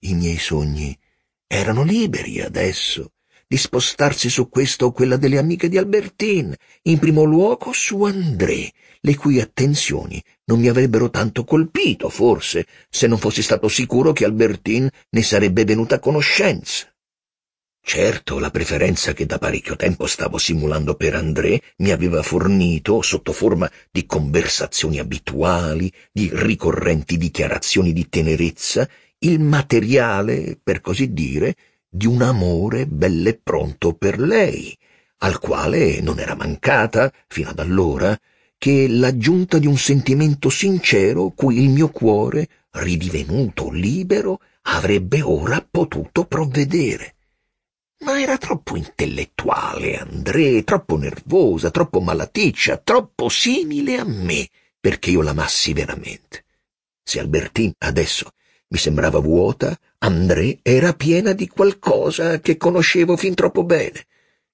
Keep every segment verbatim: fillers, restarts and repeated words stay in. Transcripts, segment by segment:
I miei sogni erano liberi adesso di spostarsi su questa o quella delle amiche di Albertine, in primo luogo su André, le cui attenzioni non mi avrebbero tanto colpito, forse, se non fossi stato sicuro che Albertine ne sarebbe venuta a conoscenza. Certo, la preferenza che da parecchio tempo stavo simulando per André mi aveva fornito, sotto forma di conversazioni abituali, di ricorrenti dichiarazioni di tenerezza, il materiale, per così dire, di un amore bell'e pronto per lei, al quale non era mancata, fino ad allora, che l'aggiunta di un sentimento sincero cui il mio cuore, ridivenuto libero, avrebbe ora potuto provvedere. Ma era troppo intellettuale, André, troppo nervosa, troppo malaticcia, troppo simile a me, perché io l'amassi veramente. Se Albertine adesso mi sembrava vuota, André era piena di qualcosa che conoscevo fin troppo bene.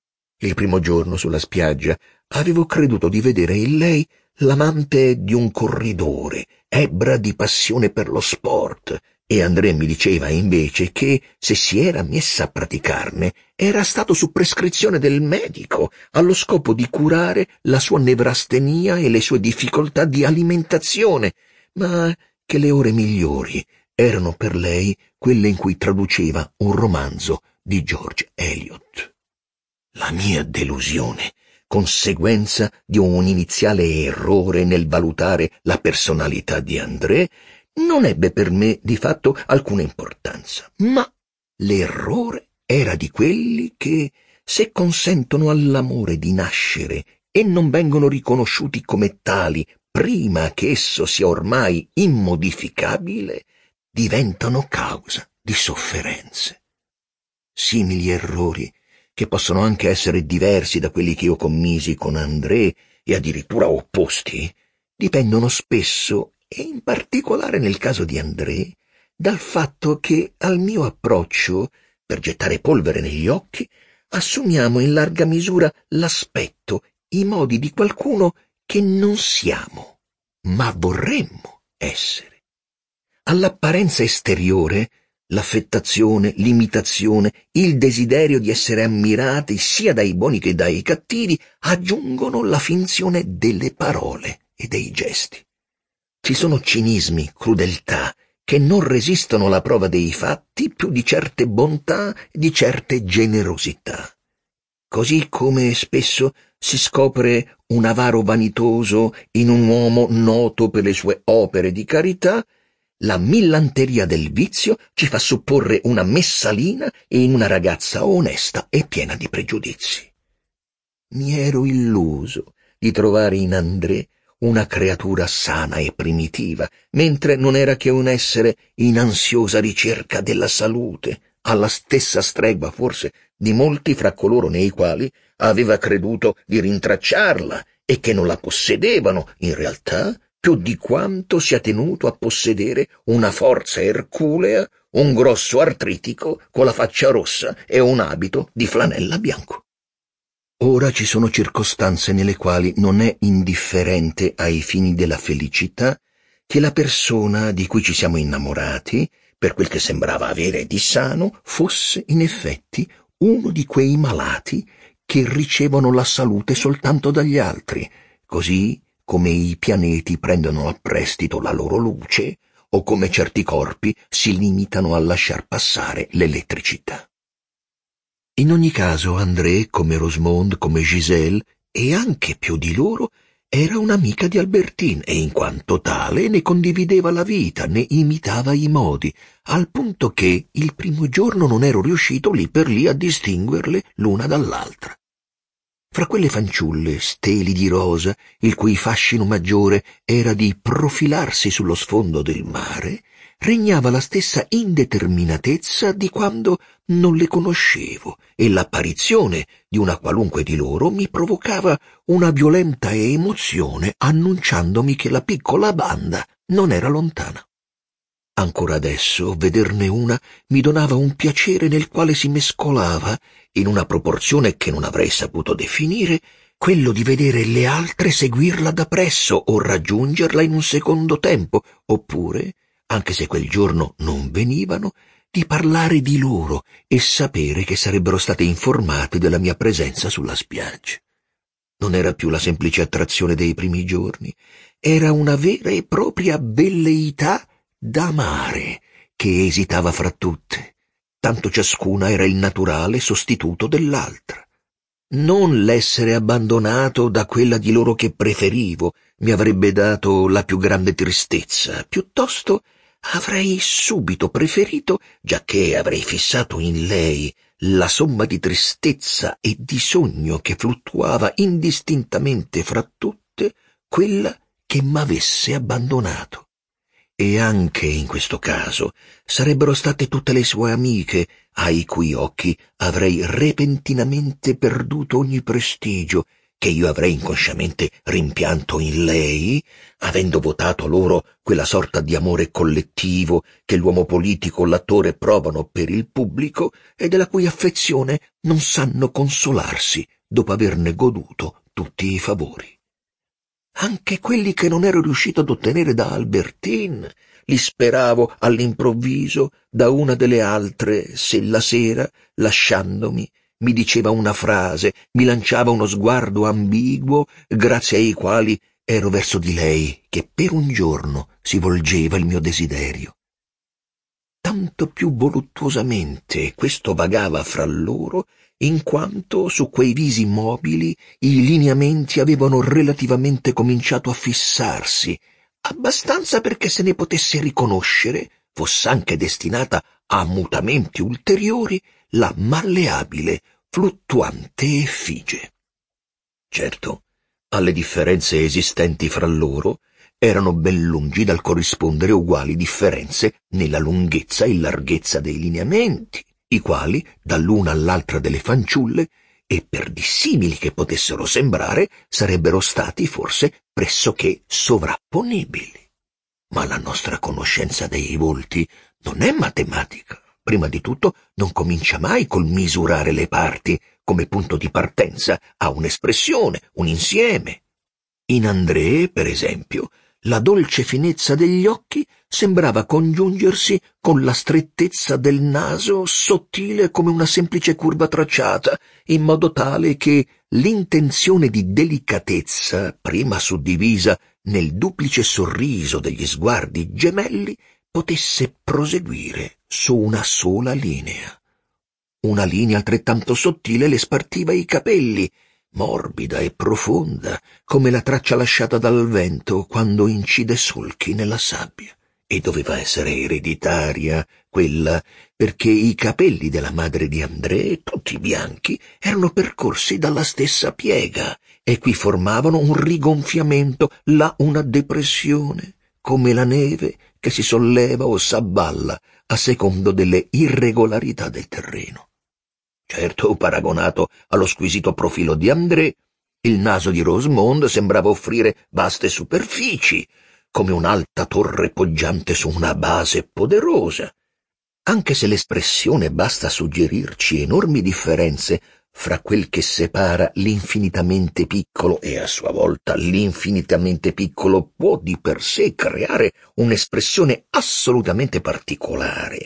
Il primo giorno sulla spiaggia avevo creduto di vedere in lei l'amante di un corridore, ebbra di passione per lo sport, e André mi diceva invece che, se si era messa a praticarne, era stato su prescrizione del medico, allo scopo di curare la sua nevrastenia e le sue difficoltà di alimentazione, ma che le ore migliori erano per lei quelle in cui traduceva un romanzo di George Eliot. La mia delusione, conseguenza di un iniziale errore nel valutare la personalità di André, non ebbe per me di fatto alcuna importanza, ma l'errore era di quelli che, se consentono all'amore di nascere e non vengono riconosciuti come tali prima che esso sia ormai immodificabile, diventano causa di sofferenze. Simili errori, che possono anche essere diversi da quelli che io commisi con André e addirittura opposti, dipendono spesso, e in particolare nel caso di André, dal fatto che al mio approccio, per gettare polvere negli occhi, assumiamo in larga misura l'aspetto, i modi di qualcuno che non siamo, ma vorremmo essere. All'apparenza esteriore, l'affettazione, l'imitazione, il desiderio di essere ammirati sia dai buoni che dai cattivi aggiungono la finzione delle parole e dei gesti. Ci sono cinismi, crudeltà, che non resistono alla prova dei fatti più di certe bontà e di certe generosità. Così come spesso si scopre un avaro vanitoso in un uomo noto per le sue opere di carità, la millanteria del vizio ci fa supporre una messalina in una ragazza onesta e piena di pregiudizi. Mi ero illuso di trovare in André una creatura sana e primitiva, mentre non era che un essere in ansiosa ricerca della salute, alla stessa stregua forse di molti fra coloro nei quali aveva creduto di rintracciarla e che non la possedevano in realtà più di quanto sia tenuto a possedere una forza erculea, un grosso artritico con la faccia rossa e un abito di flanella bianco. Ora ci sono circostanze nelle quali non è indifferente ai fini della felicità che la persona di cui ci siamo innamorati, per quel che sembrava avere di sano, fosse in effetti uno di quei malati che ricevono la salute soltanto dagli altri, così come i pianeti prendono a prestito la loro luce o come certi corpi si limitano a lasciar passare l'elettricità. In ogni caso André, come Rosemonde, come Giselle, e anche più di loro, era un'amica di Albertine e in quanto tale ne condivideva la vita, ne imitava i modi, al punto che il primo giorno non ero riuscito lì per lì a distinguerle l'una dall'altra. Fra quelle fanciulle steli di rosa, il cui fascino maggiore era di profilarsi sullo sfondo del mare, regnava la stessa indeterminatezza di quando non le conoscevo, e l'apparizione di una qualunque di loro mi provocava una violenta emozione, annunciandomi che la piccola banda non era lontana. Ancora adesso vederne una mi donava un piacere nel quale si mescolava, in una proporzione che non avrei saputo definire, quello di vedere le altre seguirla da presso o raggiungerla in un secondo tempo, oppure, anche se quel giorno non venivano, di parlare di loro e sapere che sarebbero state informate della mia presenza sulla spiaggia. Non era più la semplice attrazione dei primi giorni, era una vera e propria velleità d'amare che esitava fra tutte, tanto ciascuna era il naturale sostituto dell'altra. Non l'essere abbandonato da quella di loro che preferivo mi avrebbe dato la più grande tristezza, piuttosto avrei subito preferito, giacché avrei fissato in lei la somma di tristezza e di sogno che fluttuava indistintamente fra tutte, quella che m'avesse abbandonato. E anche in questo caso sarebbero state tutte le sue amiche, ai cui occhi avrei repentinamente perduto ogni prestigio, che io avrei inconsciamente rimpianto in lei, avendo votato loro quella sorta di amore collettivo che l'uomo politico o l'attore provano per il pubblico e della cui affezione non sanno consolarsi dopo averne goduto tutti i favori. Anche quelli che non ero riuscito ad ottenere da Albertine li speravo all'improvviso da una delle altre, se la sera, lasciandomi, mi diceva una frase, mi lanciava uno sguardo ambiguo, grazie ai quali ero verso di lei che per un giorno si volgeva il mio desiderio. Tanto più voluttuosamente questo vagava fra loro, in quanto su quei visi mobili i lineamenti avevano relativamente cominciato a fissarsi, abbastanza perché se ne potesse riconoscere, foss'anche destinata a mutamenti ulteriori, la malleabile, fluttuante effigie. Certo, alle differenze esistenti fra loro erano ben lungi dal corrispondere uguali differenze nella lunghezza e larghezza dei lineamenti, i quali, dall'una all'altra delle fanciulle, e per dissimili che potessero sembrare, sarebbero stati forse pressoché sovrapponibili. Ma la nostra conoscenza dei volti non è matematica. Prima di tutto, non comincia mai col misurare le parti come punto di partenza a un'espressione, un insieme. In André, per esempio, la dolce finezza degli occhi sembrava congiungersi con la strettezza del naso, sottile come una semplice curva tracciata, in modo tale che l'intenzione di delicatezza, prima suddivisa nel duplice sorriso degli sguardi gemelli, potesse proseguire su una sola linea. Una linea altrettanto sottile le spartiva i capelli, morbida e profonda, come la traccia lasciata dal vento quando incide solchi nella sabbia. E doveva essere ereditaria, quella, perché i capelli della madre di André, tutti bianchi, erano percorsi dalla stessa piega, e qui formavano un rigonfiamento, là una depressione, come la neve che si solleva o s'abballa a secondo delle irregolarità del terreno. Certo, paragonato allo squisito profilo di André, il naso di Rosemonde sembrava offrire vaste superfici, come un'alta torre poggiante su una base poderosa, anche se l'espressione basta suggerirci enormi differenze fra quel che separa l'infinitamente piccolo e a sua volta l'infinitamente piccolo può di per sé creare un'espressione assolutamente particolare,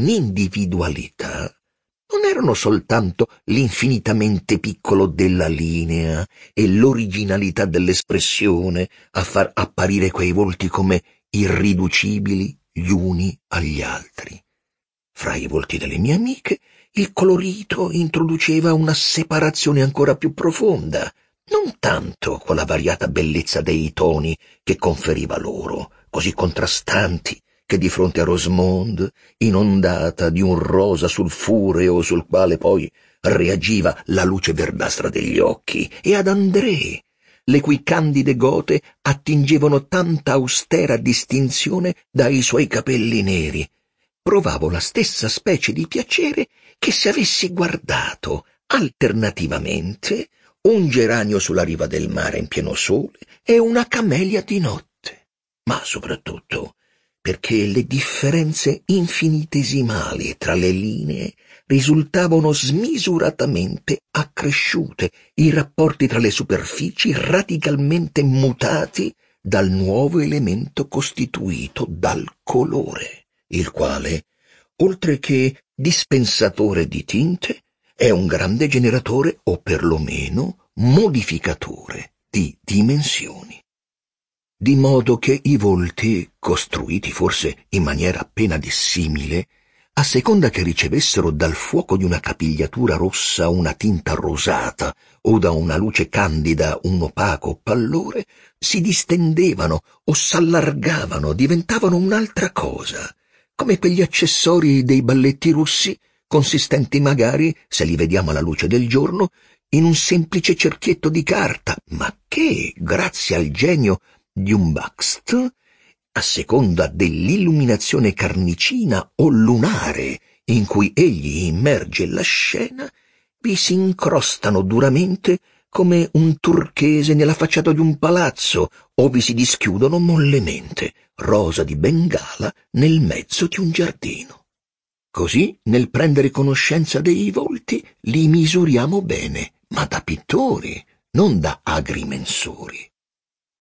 un'individualità. Non erano soltanto l'infinitamente piccolo della linea e l'originalità dell'espressione a far apparire quei volti come irriducibili gli uni agli altri. Fra i volti delle mie amiche il colorito introduceva una separazione ancora più profonda, non tanto con la variata bellezza dei toni che conferiva loro, così contrastanti, che di fronte a Rosemonde, inondata di un rosa sulfureo sul quale poi reagiva la luce verdastra degli occhi, e ad André, le cui candide gote attingevano tanta austera distinzione dai suoi capelli neri, provavo la stessa specie di piacere che se avessi guardato alternativamente un geranio sulla riva del mare in pieno sole e una camelia di notte, ma soprattutto perché le differenze infinitesimali tra le linee risultavano smisuratamente accresciute, i rapporti tra le superfici radicalmente mutati dal nuovo elemento costituito dal colore, il quale, oltre che dispensatore di tinte, è un grande generatore o perlomeno modificatore di dimensioni. Di modo che i volti, costruiti forse in maniera appena dissimile, a seconda che ricevessero dal fuoco di una capigliatura rossa una tinta rosata o da una luce candida un opaco pallore, si distendevano o s'allargavano, diventavano un'altra cosa, come quegli accessori dei balletti russi, consistenti magari, se li vediamo alla luce del giorno, in un semplice cerchietto di carta, ma che, grazie al genio di un Bakst, a seconda dell'illuminazione carnicina o lunare in cui egli immerge la scena, vi si incrostano duramente come un turchese nella facciata di un palazzo o vi si dischiudono mollemente, rosa di Bengala nel mezzo di un giardino. Così, nel prendere conoscenza dei volti, li misuriamo bene, ma da pittori, non da agrimensori.